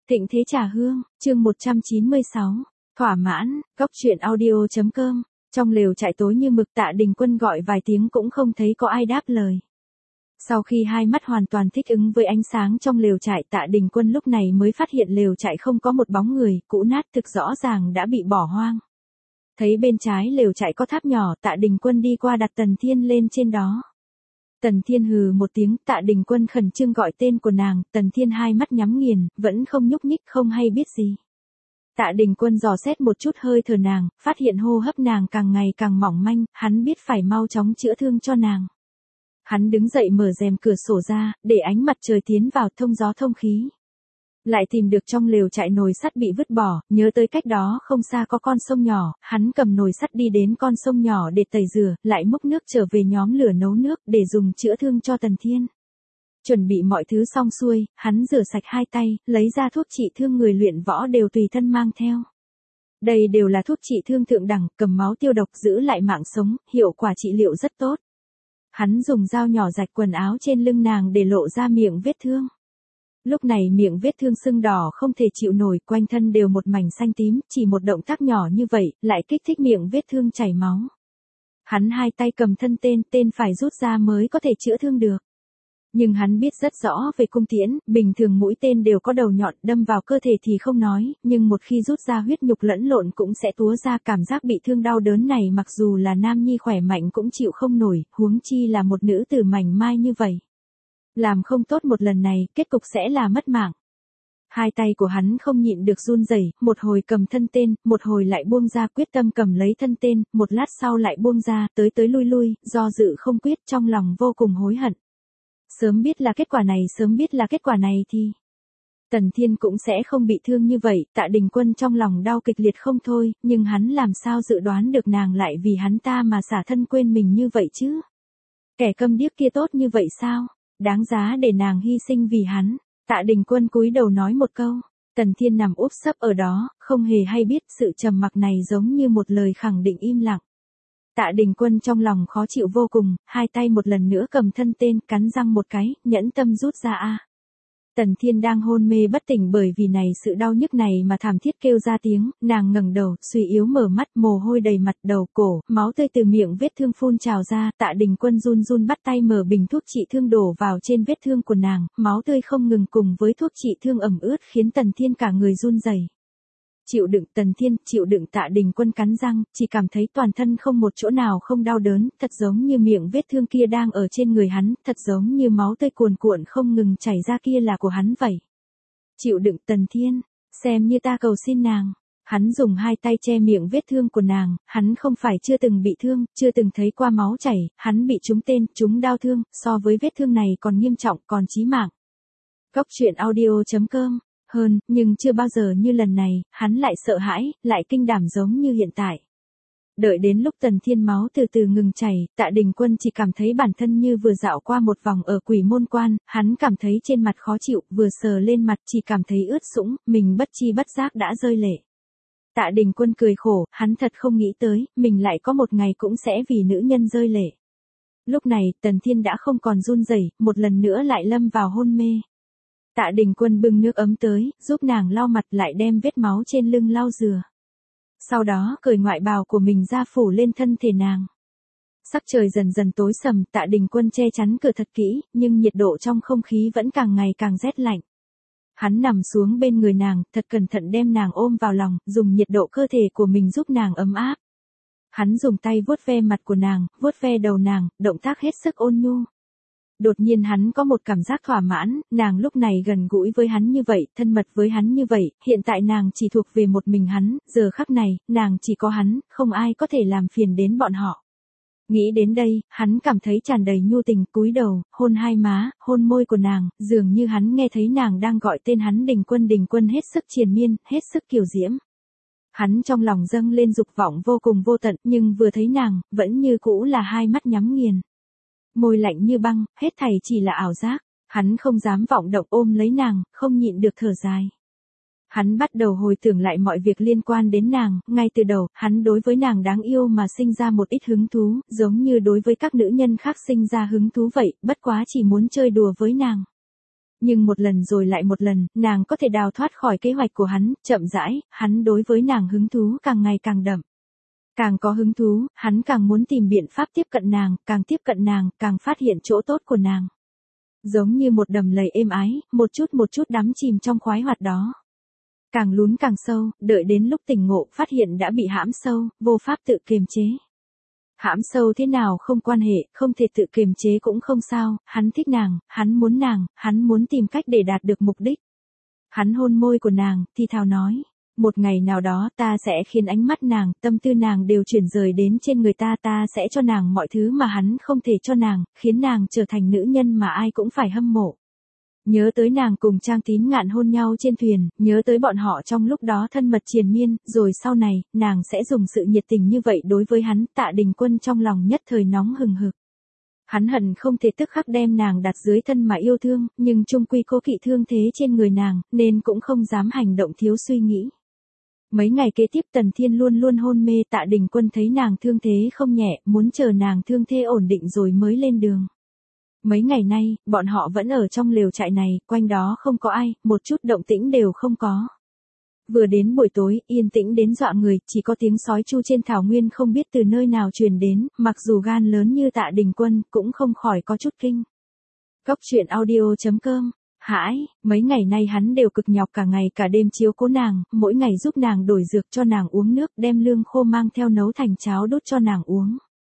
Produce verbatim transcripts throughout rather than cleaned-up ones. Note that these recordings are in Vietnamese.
Thịnh Thế Trà Hương, chương một trăm chín mươi sáu, thỏa mãn, góc truyện audio.com, trong lều trại tối như mực Tạ Đình Quân gọi vài tiếng cũng không thấy có ai đáp lời. Sau khi hai mắt hoàn toàn thích ứng với ánh sáng trong lều trại, Tạ Đình Quân lúc này mới phát hiện lều trại không có một bóng người, cũ nát thực rõ ràng đã bị bỏ hoang. Thấy bên trái lều trại có tháp nhỏ, Tạ Đình Quân đi qua đặt Tần Thiên lên trên đó. Tần Thiên hừ một tiếng, Tạ Đình Quân khẩn trương gọi tên của nàng, Tần Thiên hai mắt nhắm nghiền, vẫn không nhúc nhích, không hay biết gì. Tạ Đình Quân dò xét một chút hơi thở nàng, phát hiện hô hấp nàng càng ngày càng mỏng manh, hắn biết phải mau chóng chữa thương cho nàng. Hắn đứng dậy mở rèm cửa sổ ra, để ánh mặt trời tiến vào thông gió thông khí. Lại tìm được trong lều trại nồi sắt bị vứt bỏ, nhớ tới cách đó không xa có con sông nhỏ, hắn cầm nồi sắt đi đến con sông nhỏ để tẩy rửa, lại múc nước trở về nhóm lửa nấu nước để dùng chữa thương cho Tần Thiên. Chuẩn bị mọi thứ xong xuôi, hắn rửa sạch hai tay, lấy ra thuốc trị thương người luyện võ đều tùy thân mang theo. Đây đều là thuốc trị thương thượng đẳng, cầm máu tiêu độc giữ lại mạng sống, hiệu quả trị liệu rất tốt. Hắn dùng dao nhỏ rạch quần áo trên lưng nàng để lộ ra miệng vết thương. Lúc này miệng vết thương sưng đỏ không thể chịu nổi, quanh thân đều một mảnh xanh tím, chỉ một động tác nhỏ như vậy, lại kích thích miệng vết thương chảy máu. Hắn hai tay cầm thân tên, tên phải rút ra mới có thể chữa thương được. Nhưng hắn biết rất rõ về cung tiễn, bình thường mũi tên đều có đầu nhọn, đâm vào cơ thể thì không nói, nhưng một khi rút ra huyết nhục lẫn lộn cũng sẽ túa ra, cảm giác bị thương đau đớn này mặc dù là nam nhi khỏe mạnh cũng chịu không nổi, huống chi là một nữ tử mảnh mai như vậy. Làm không tốt một lần này, kết cục sẽ là mất mạng. Hai tay của hắn không nhịn được run rẩy, một hồi cầm thân tên, một hồi lại buông ra, quyết tâm cầm lấy thân tên, một lát sau lại buông ra, tới tới lui lui, do dự không quyết, trong lòng vô cùng hối hận. Sớm biết là kết quả này, sớm biết là kết quả này thì Tần Thiên cũng sẽ không bị thương như vậy. Tạ Đình Quân trong lòng đau kịch liệt không thôi, nhưng hắn làm sao dự đoán được nàng lại vì hắn ta mà xả thân quên mình như vậy chứ? Kẻ câm điếc kia tốt như vậy sao? Đáng giá để nàng hy sinh vì hắn. Tạ Đình Quân cúi đầu nói một câu. Tần Thiên nằm úp sấp ở đó, không hề hay biết, sự trầm mặc này giống như một lời khẳng định im lặng. Tạ Đình Quân trong lòng khó chịu vô cùng, hai tay một lần nữa cầm thân tên, cắn răng một cái, nhẫn tâm rút ra a. Tần Thiên đang hôn mê bất tỉnh bởi vì này sự đau nhức này mà thảm thiết kêu ra tiếng, nàng ngẩng đầu, suy yếu mở mắt, mồ hôi đầy mặt, đầu, cổ, máu tươi từ miệng vết thương phun trào ra. Tạ Đình Quân run run bắt tay mở bình thuốc trị thương đổ vào trên vết thương của nàng, máu tươi không ngừng cùng với thuốc trị thương ẩm ướt khiến Tần Thiên cả người run rẩy. Chịu đựng, Tần Thiên, chịu đựng. Tạ Đình Quân cắn răng, chỉ cảm thấy toàn thân không một chỗ nào không đau đớn, thật giống như miệng vết thương kia đang ở trên người hắn, thật giống như máu tươi cuồn cuộn không ngừng chảy ra kia là của hắn vậy. Chịu đựng, Tần Thiên, xem như ta cầu xin nàng. Hắn dùng hai tay che miệng vết thương của nàng, hắn không phải chưa từng bị thương, chưa từng thấy qua máu chảy, hắn bị trúng tên, trúng đau thương, so với vết thương này còn nghiêm trọng, còn chí mạng. Góc truyện audio.com. Hơn, nhưng chưa bao giờ như lần này, hắn lại sợ hãi, lại kinh đảm giống như hiện tại. Đợi đến lúc Tần Thiên máu từ từ ngừng chảy, Tạ Đình Quân chỉ cảm thấy bản thân như vừa dạo qua một vòng ở Quỷ Môn Quan, hắn cảm thấy trên mặt khó chịu, vừa sờ lên mặt chỉ cảm thấy ướt sũng, mình bất chi bất giác đã rơi lệ. Tạ Đình Quân cười khổ, hắn thật không nghĩ tới, mình lại có một ngày cũng sẽ vì nữ nhân rơi lệ. Lúc này, Tần Thiên đã không còn run rẩy, một lần nữa lại lâm vào hôn mê. Tạ Đình Quân bưng nước ấm tới, giúp nàng lau mặt, lại đem vết máu trên lưng lau rửa. Sau đó cởi ngoại bào của mình ra phủ lên thân thể nàng. Sắc trời dần dần tối sầm, Tạ Đình Quân che chắn cửa thật kỹ, nhưng nhiệt độ trong không khí vẫn càng ngày càng rét lạnh. Hắn nằm xuống bên người nàng, thật cẩn thận đem nàng ôm vào lòng, dùng nhiệt độ cơ thể của mình giúp nàng ấm áp. Hắn dùng tay vuốt ve mặt của nàng, vuốt ve đầu nàng, động tác hết sức ôn nhu. Đột nhiên hắn có một cảm giác thỏa mãn, nàng lúc này gần gũi với hắn như vậy, thân mật với hắn như vậy, hiện tại nàng chỉ thuộc về một mình hắn, giờ khắc này, nàng chỉ có hắn, không ai có thể làm phiền đến bọn họ. Nghĩ đến đây, hắn cảm thấy tràn đầy nhu tình, cúi đầu, hôn hai má, hôn môi của nàng, dường như hắn nghe thấy nàng đang gọi tên hắn. Đình Quân, Đình Quân hết sức triền miên, hết sức kiều diễm. Hắn trong lòng dâng lên dục vọng vô cùng vô tận, nhưng vừa thấy nàng, vẫn như cũ là hai mắt nhắm nghiền. Môi lạnh như băng, hết thảy chỉ là ảo giác, hắn không dám vọng động ôm lấy nàng, không nhịn được thở dài. Hắn bắt đầu hồi tưởng lại mọi việc liên quan đến nàng, ngay từ đầu, hắn đối với nàng đáng yêu mà sinh ra một ít hứng thú, giống như đối với các nữ nhân khác sinh ra hứng thú vậy, bất quá chỉ muốn chơi đùa với nàng. Nhưng một lần rồi lại một lần, nàng có thể đào thoát khỏi kế hoạch của hắn, chậm rãi, hắn đối với nàng hứng thú càng ngày càng đậm. Càng có hứng thú, hắn càng muốn tìm biện pháp tiếp cận nàng, càng tiếp cận nàng, càng phát hiện chỗ tốt của nàng. Giống như một đầm lầy êm ái, một chút một chút đắm chìm trong khoái hoạt đó. Càng lún càng sâu, đợi đến lúc tỉnh ngộ, phát hiện đã bị hãm sâu, vô pháp tự kiềm chế. Hãm sâu thế nào không quan hệ, không thể tự kiềm chế cũng không sao, hắn thích nàng, hắn muốn nàng, hắn muốn tìm cách để đạt được mục đích. Hắn hôn môi của nàng, thì thào nói, một ngày nào đó ta sẽ khiến ánh mắt nàng, tâm tư nàng đều chuyển rời đến trên người ta, ta sẽ cho nàng mọi thứ mà hắn không thể cho nàng, khiến nàng trở thành nữ nhân mà ai cũng phải hâm mộ. Nhớ tới nàng cùng Trang Tín Ngạn hôn nhau trên thuyền, nhớ tới bọn họ trong lúc đó thân mật triền miên, rồi sau này, nàng sẽ dùng sự nhiệt tình như vậy đối với hắn, Tạ Đình Quân trong lòng nhất thời nóng hừng hực. Hắn hận không thể tức khắc đem nàng đặt dưới thân mà yêu thương, nhưng chung quy cố kỵ thương thế trên người nàng, nên cũng không dám hành động thiếu suy nghĩ. Mấy ngày kế tiếp Tần Thiên luôn luôn hôn mê, Tạ Đình Quân thấy nàng thương thế không nhẹ, muốn chờ nàng thương thế ổn định rồi mới lên đường. Mấy ngày nay, bọn họ vẫn ở trong lều trại này, quanh đó không có ai, một chút động tĩnh đều không có. Vừa đến buổi tối, yên tĩnh đến dọa người, chỉ có tiếng sói chu trên thảo nguyên không biết từ nơi nào truyền đến, mặc dù gan lớn như Tạ Đình Quân, cũng không khỏi có chút kinh. Cốc truyện audio chấm com. Hãi, mấy ngày nay hắn đều cực nhọc cả ngày cả đêm chiếu cố nàng, mỗi ngày giúp nàng đổi dược cho nàng uống nước, đem lương khô mang theo nấu thành cháo đốt cho nàng uống.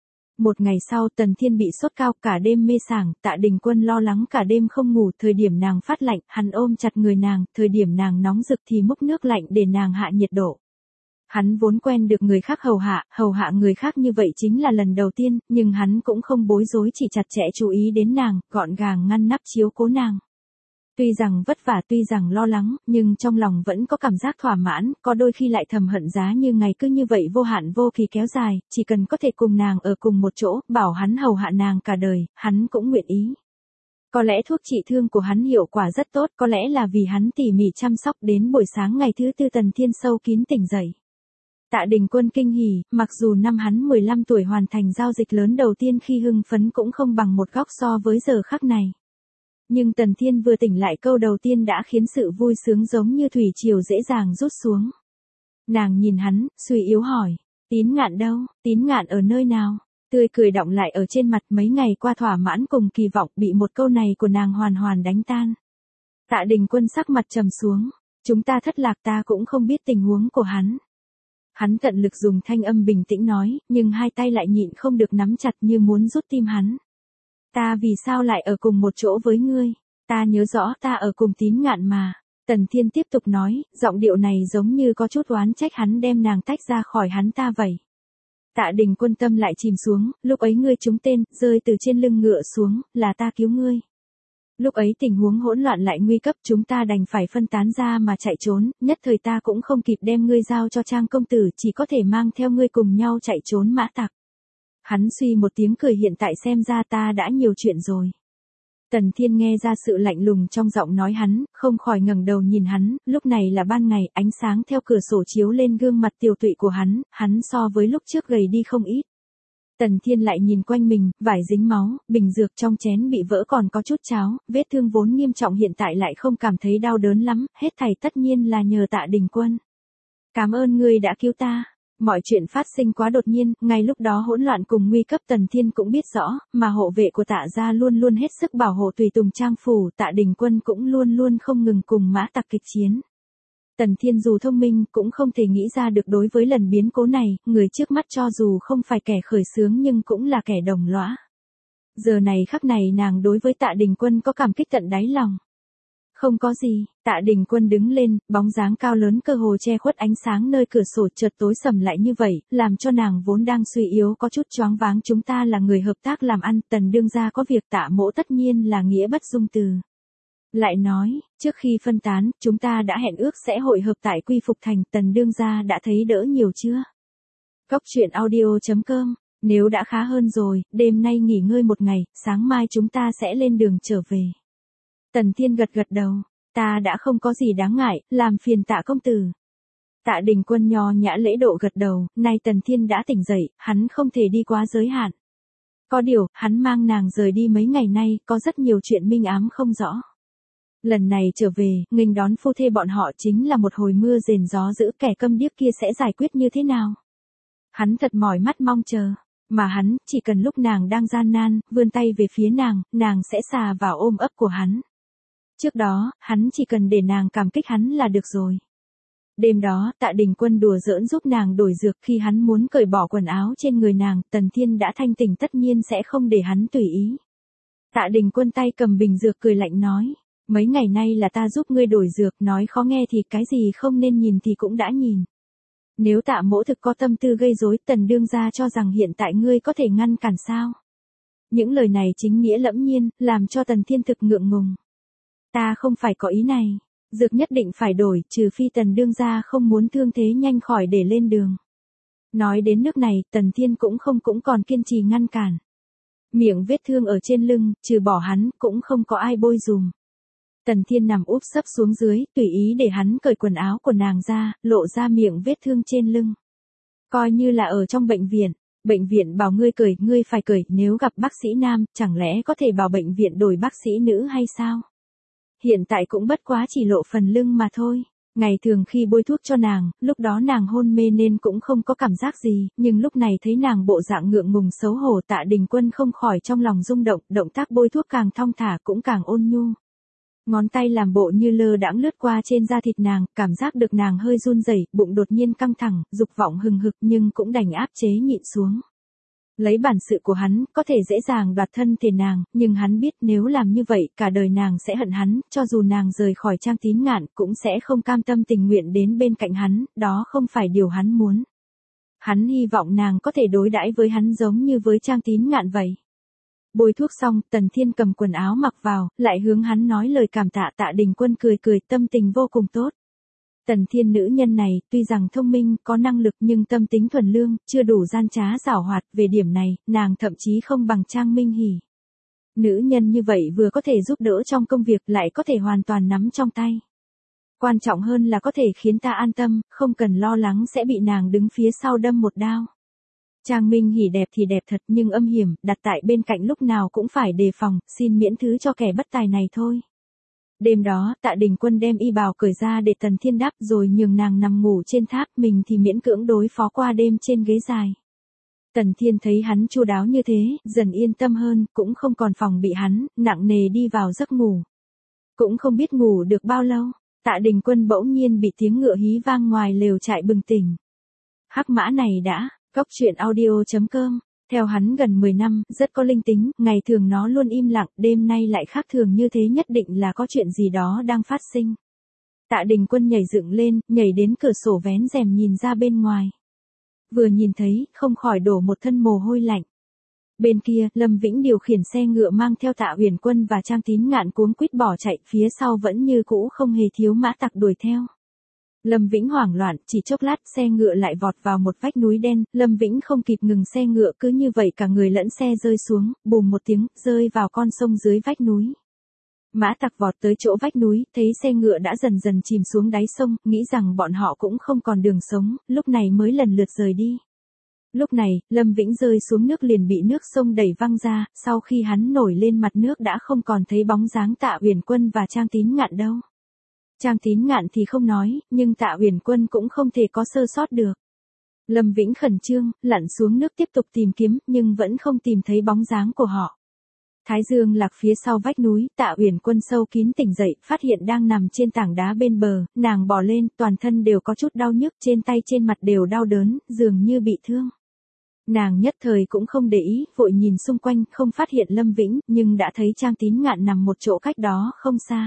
Một ngày sau Tần Thiên bị sốt cao cả đêm mê sảng, Tạ Đình Quân lo lắng cả đêm không ngủ, thời điểm nàng phát lạnh, hắn ôm chặt người nàng, thời điểm nàng nóng rực thì múc nước lạnh để nàng hạ nhiệt độ. Hắn vốn quen được người khác hầu hạ, hầu hạ người khác như vậy chính là lần đầu tiên, nhưng hắn cũng không bối rối, chỉ chặt chẽ chú ý đến nàng, gọn gàng ngăn nắp chiếu cố nàng. Tuy rằng vất vả, tuy rằng lo lắng, nhưng trong lòng vẫn có cảm giác thỏa mãn, có đôi khi lại thầm hận giá như ngày cứ như vậy vô hạn vô kỳ kéo dài, chỉ cần có thể cùng nàng ở cùng một chỗ, bảo hắn hầu hạ nàng cả đời, hắn cũng nguyện ý. Có lẽ thuốc trị thương của hắn hiệu quả rất tốt, có lẽ là vì hắn tỉ mỉ chăm sóc, đến buổi sáng ngày thứ tư Tần Thiên sâu kín tỉnh dậy. Tạ Đình Quân kinh hỉ, mặc dù năm hắn mười lăm tuổi hoàn thành giao dịch lớn đầu tiên khi hưng phấn cũng không bằng một góc so với giờ khắc này. Nhưng Tần Thiên vừa tỉnh lại câu đầu tiên đã khiến sự vui sướng giống như thủy triều dễ dàng rút xuống. Nàng nhìn hắn, suy yếu hỏi, Tín Ngạn đâu, Tín Ngạn ở nơi nào? Tươi cười đọng lại ở trên mặt, mấy ngày qua thỏa mãn cùng kỳ vọng bị một câu này của nàng hoàn hoàn đánh tan. Tạ Đình Quân sắc mặt trầm xuống, chúng ta thất lạc, ta cũng không biết tình huống của hắn. Hắn tận lực dùng thanh âm bình tĩnh nói, nhưng hai tay lại nhịn không được nắm chặt như muốn rút tim hắn. Ta vì sao lại ở cùng một chỗ với ngươi? Ta nhớ rõ ta ở cùng Tín Ngạn mà. Tần Thiên tiếp tục nói, giọng điệu này giống như có chút oán trách hắn đem nàng tách ra khỏi hắn ta vậy. Tạ Đình Quân tâm lại chìm xuống, lúc ấy ngươi trúng tên, rơi từ trên lưng ngựa xuống, là ta cứu ngươi. Lúc ấy tình huống hỗn loạn lại nguy cấp, chúng ta đành phải phân tán ra mà chạy trốn, nhất thời ta cũng không kịp đem ngươi giao cho Trang công tử, chỉ có thể mang theo ngươi cùng nhau chạy trốn mã tặc. Hắn suy một tiếng cười, hiện tại xem ra ta đã nhiều chuyện rồi. Tần Thiên nghe ra sự lạnh lùng trong giọng nói hắn, không khỏi ngẩng đầu nhìn hắn, lúc này là ban ngày, ánh sáng theo cửa sổ chiếu lên gương mặt tiều tụy của hắn, hắn so với lúc trước gầy đi không ít. Tần Thiên lại nhìn quanh mình, vải dính máu, bình dược trong chén bị vỡ còn có chút cháo, vết thương vốn nghiêm trọng hiện tại lại không cảm thấy đau đớn lắm, hết thảy tất nhiên là nhờ Tạ Đình Quân. Cảm ơn ngươi đã cứu ta. Mọi chuyện phát sinh quá đột nhiên, ngay lúc đó hỗn loạn cùng nguy cấp Tần Thiên cũng biết rõ, mà hộ vệ của Tạ gia luôn luôn hết sức bảo hộ tùy tùng Trang phủ, Tạ Đình Quân cũng luôn luôn không ngừng cùng mã tặc kịch chiến. Tần Thiên dù thông minh cũng không thể nghĩ ra được đối với lần biến cố này, người trước mắt cho dù không phải kẻ khởi xướng nhưng cũng là kẻ đồng lõa. Giờ này khắc này nàng đối với Tạ Đình Quân có cảm kích tận đáy lòng. Không có gì, Tạ Đình Quân đứng lên, bóng dáng cao lớn cơ hồ che khuất ánh sáng nơi cửa sổ, chợt tối sầm lại như vậy, làm cho nàng vốn đang suy yếu có chút choáng váng. Chúng ta là người hợp tác làm ăn, Tần đương gia có việc Tạ mỗ tất nhiên là nghĩa bất dung từ. Lại nói, trước khi phân tán, chúng ta đã hẹn ước sẽ hội hợp tại Quy Phục Thành, Tần đương gia đã thấy đỡ nhiều chưa? Cốc truyện audio chấm com, nếu đã khá hơn rồi, đêm nay nghỉ ngơi một ngày, sáng mai chúng ta sẽ lên đường trở về. Tần Thiên gật gật đầu, ta đã không có gì đáng ngại, làm phiền Tạ công tử. Tạ Đình Quân nho nhã lễ độ gật đầu, nay Tần Thiên đã tỉnh dậy, hắn không thể đi quá giới hạn. Có điều, hắn mang nàng rời đi mấy ngày nay, có rất nhiều chuyện minh ám không rõ. Lần này trở về, nghênh đón phu thê bọn họ chính là một hồi mưa rền gió dữ, kẻ câm điếc kia sẽ giải quyết như thế nào? Hắn thật mỏi mắt mong chờ, mà hắn, chỉ cần lúc nàng đang gian nan, vươn tay về phía nàng, nàng sẽ xà vào ôm ấp của hắn. Trước đó, hắn chỉ cần để nàng cảm kích hắn là được rồi. Đêm đó, Tạ Đình Quân đùa giỡn giúp nàng đổi dược, khi hắn muốn cởi bỏ quần áo trên người nàng, Tần Thiên đã thanh tỉnh tất nhiên sẽ không để hắn tùy ý. Tạ Đình Quân tay cầm bình dược cười lạnh nói, mấy ngày nay là ta giúp ngươi đổi dược, nói khó nghe thì cái gì không nên nhìn thì cũng đã nhìn. Nếu Tạ mỗ thực có tâm tư gây rối, Tần đương gia cho rằng hiện tại ngươi có thể ngăn cản sao? Những lời này chính nghĩa lẫm nhiên, làm cho Tần Thiên thực ngượng ngùng. Ta không phải có ý này, dược nhất định phải đổi, trừ phi Tần đương gia không muốn thương thế nhanh khỏi để lên đường. Nói đến nước này, Tần Thiên cũng không cũng còn kiên trì ngăn cản. Miệng vết thương ở trên lưng, trừ bỏ hắn, cũng không có ai bôi dùm. Tần Thiên nằm úp sấp xuống dưới, tùy ý để hắn cởi quần áo của nàng ra, lộ ra miệng vết thương trên lưng. Coi như là ở trong bệnh viện, bệnh viện bảo ngươi cởi, ngươi phải cởi, nếu gặp bác sĩ nam, chẳng lẽ có thể bảo bệnh viện đổi bác sĩ nữ hay sao? Hiện tại cũng bất quá chỉ lộ phần lưng mà thôi. Ngày thường khi bôi thuốc cho nàng, lúc đó nàng hôn mê nên cũng không có cảm giác gì, nhưng lúc này thấy nàng bộ dạng ngượng ngùng xấu hổ, Tạ Đình Quân không khỏi trong lòng rung động, động tác bôi thuốc càng thong thả cũng càng ôn nhu. Ngón tay làm bộ như lơ đãng lướt qua trên da thịt nàng, cảm giác được nàng hơi run rẩy, bụng đột nhiên căng thẳng, dục vọng hừng hực nhưng cũng đành áp chế nhịn xuống. Lấy bản sự của hắn, có thể dễ dàng đoạt thân thể nàng, nhưng hắn biết nếu làm như vậy, cả đời nàng sẽ hận hắn, cho dù nàng rời khỏi Trang Tín Ngạn, cũng sẽ không cam tâm tình nguyện đến bên cạnh hắn, đó không phải điều hắn muốn. Hắn hy vọng nàng có thể đối đãi với hắn giống như với Trang Tín Ngạn vậy. Bôi thuốc xong, Tần Thiên cầm quần áo mặc vào, lại hướng hắn nói lời cảm tạ. Tạ Đình Quân cười cười, tâm tình vô cùng tốt. Tần Thiên nữ nhân này, tuy rằng thông minh, có năng lực nhưng tâm tính thuần lương, chưa đủ gian trá giảo hoạt, về điểm này, nàng thậm chí không bằng Trang Minh Hỉ. Nữ nhân như vậy vừa có thể giúp đỡ trong công việc, lại có thể hoàn toàn nắm trong tay. Quan trọng hơn là có thể khiến ta an tâm, không cần lo lắng sẽ bị nàng đứng phía sau đâm một đao. Trang Minh Hỉ đẹp thì đẹp thật nhưng âm hiểm, đặt tại bên cạnh lúc nào cũng phải đề phòng, xin miễn thứ cho kẻ bất tài này thôi. Đêm đó, Tạ Đình Quân đem y bào cởi ra để Tần Thiên đắp rồi nhường nàng nằm ngủ trên tháp, mình thì miễn cưỡng đối phó qua đêm trên ghế dài. Tần Thiên thấy hắn chu đáo như thế, dần yên tâm hơn, cũng không còn phòng bị hắn, nặng nề đi vào giấc ngủ. Cũng không biết ngủ được bao lâu, Tạ Đình Quân bỗng nhiên bị tiếng ngựa hí vang ngoài lều trại bừng tỉnh. Hắc mã này đã, Cốc truyện audio chấm com. Theo hắn gần mười năm, rất có linh tính, ngày thường nó luôn im lặng, đêm nay lại khác thường như thế, nhất định là có chuyện gì đó đang phát sinh. Tạ Đình Quân nhảy dựng lên, nhảy đến cửa sổ vén rèm nhìn ra bên ngoài. Vừa nhìn thấy, không khỏi đổ một thân mồ hôi lạnh. Bên kia, Lâm Vĩnh điều khiển xe ngựa mang theo Tạ Huyền Quân và Trang Tín Ngạn cuống quýt bỏ chạy, phía sau vẫn như cũ không hề thiếu mã tặc đuổi theo. Lâm Vĩnh hoảng loạn, chỉ chốc lát xe ngựa lại vọt vào một vách núi đen, Lâm Vĩnh không kịp ngừng xe ngựa, cứ như vậy cả người lẫn xe rơi xuống, bùm một tiếng, rơi vào con sông dưới vách núi. Mã tặc vọt tới chỗ vách núi, thấy xe ngựa đã dần dần chìm xuống đáy sông, nghĩ rằng bọn họ cũng không còn đường sống, lúc này mới lần lượt rời đi. Lúc này, Lâm Vĩnh rơi xuống nước liền bị nước sông đẩy văng ra, sau khi hắn nổi lên mặt nước đã không còn thấy bóng dáng Tạ Huyền Quân và Trang Tín Ngạn đâu. Trang Tín Ngạn thì không nói, nhưng Tạ Huyền Quân cũng không thể có sơ sót được. Lâm Vĩnh khẩn trương, lặn xuống nước tiếp tục tìm kiếm, nhưng vẫn không tìm thấy bóng dáng của họ. Thái dương lạc phía sau vách núi, Tạ Huyền Quân sâu kín tỉnh dậy, phát hiện đang nằm trên tảng đá bên bờ, nàng bò lên, toàn thân đều có chút đau nhức, trên tay trên mặt đều đau đớn, dường như bị thương. Nàng nhất thời cũng không để ý, vội nhìn xung quanh, không phát hiện Lâm Vĩnh, nhưng đã thấy Trang Tín Ngạn nằm một chỗ cách đó không xa.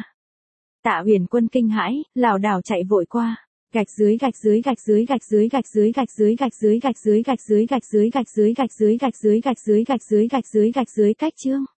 Tạ Huyền Quân kinh hãi, lảo đảo chạy vội qua. Gạch dưới gạch dưới gạch dưới gạch dưới gạch dưới gạch dưới gạch dưới gạch dưới gạch dưới gạch dưới gạch dưới gạch dưới gạch dưới gạch dưới gạch dưới gạch dưới gạch dưới cách chương.